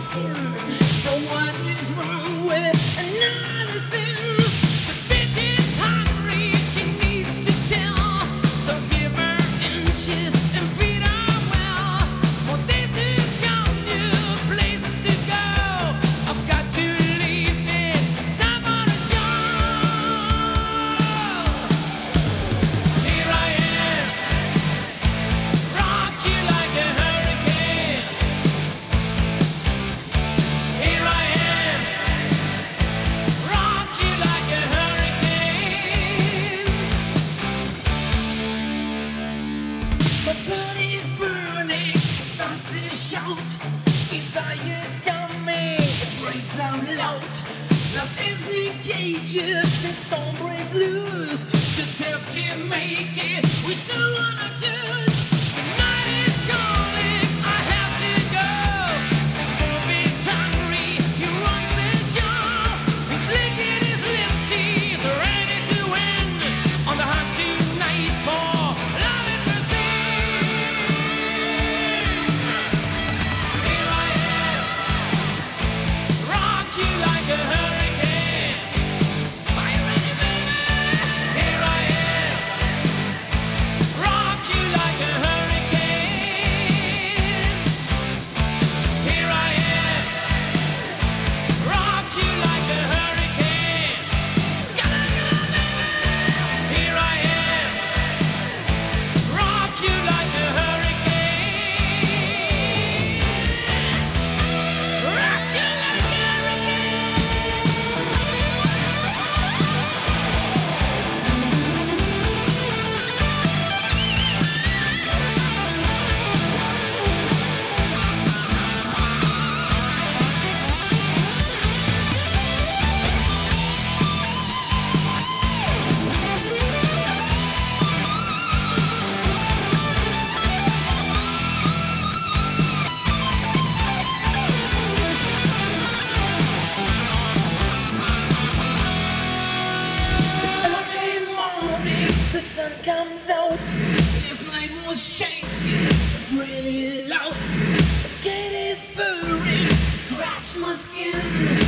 skin. So what is wrong with another sin? The bitch is hungry, she needs to tell. So give her inches and feed her well. More days to come, new places to go. I've got to leave, it's time for the job. Here I am, rock you like a hurricane. Here I am, rock you like a hurricane. My body's burning, it starts to shout. Desire's coming, it breaks out loud. Lost is the cages and storm breaks loose. Just have to make it, we still wanna choose. The night is calling, I have to go. The wolf is hungry, he runs the show. He's licking his lips, he's ready to win. On the hunt tonight for love and mercy. Here I am, rock you like a hurricane. Are you ready, baby? Here I am, rock you like a hurricane. Here I am, rock you like a hurricane. Come on, baby. Here I am, rock you like a hurricane. Rock you like a hurricane. It's early morning, the sun comes out. This night was shaking, really loud. The gate is burning, scratch my skin.